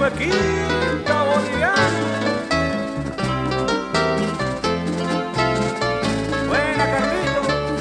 Quinta boliviana. Buena, Carlito.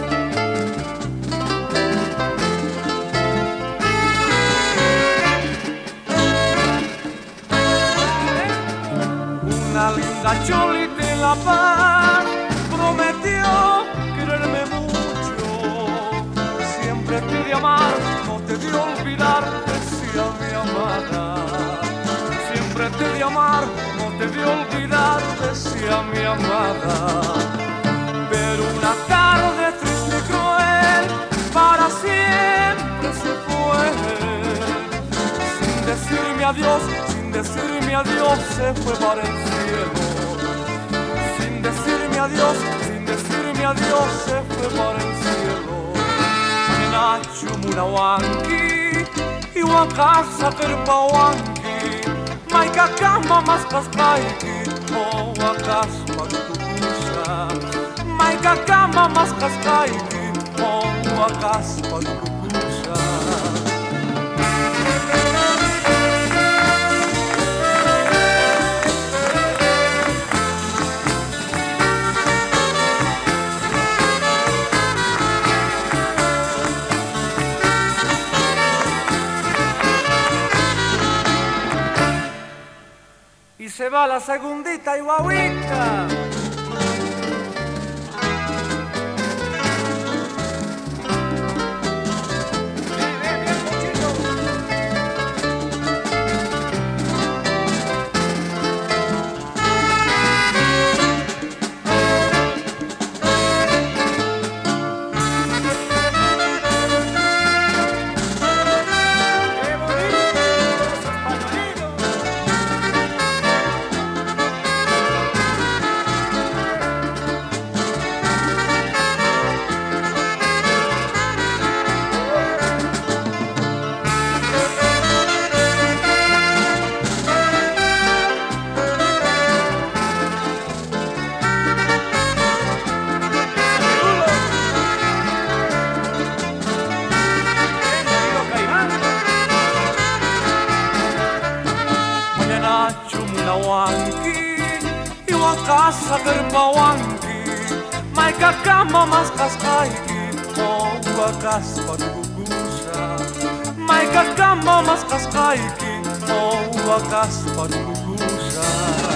Una linda cholita en La Paz prometió quererme mucho. Siempre te de amar, no te de olvidar, decía mi amada. Siempre te de amar, no te de olvidar, decía mi amada. Pero una tarde triste y cruel, para siempre se fue. Sin decirme adiós, sin decirme adiós, se fue para el cielo. Sin decirme adiós, sin decirme adiós, se fue para el cielo. Nacho Munawanki, Iwakasa Kerpawanki, Maikakama Maskaskaiki, Owakaspa Tukusa, Maikakama Maskaskaiki, Owakaspa Tukusa. Y se va la segundita y guauita. Iwakasa Kerpawanki, Maikakama Maskaskaiki, Owakaspa Tukusa, Maikakama Maskaskaiki, Owakaspa Tukusa.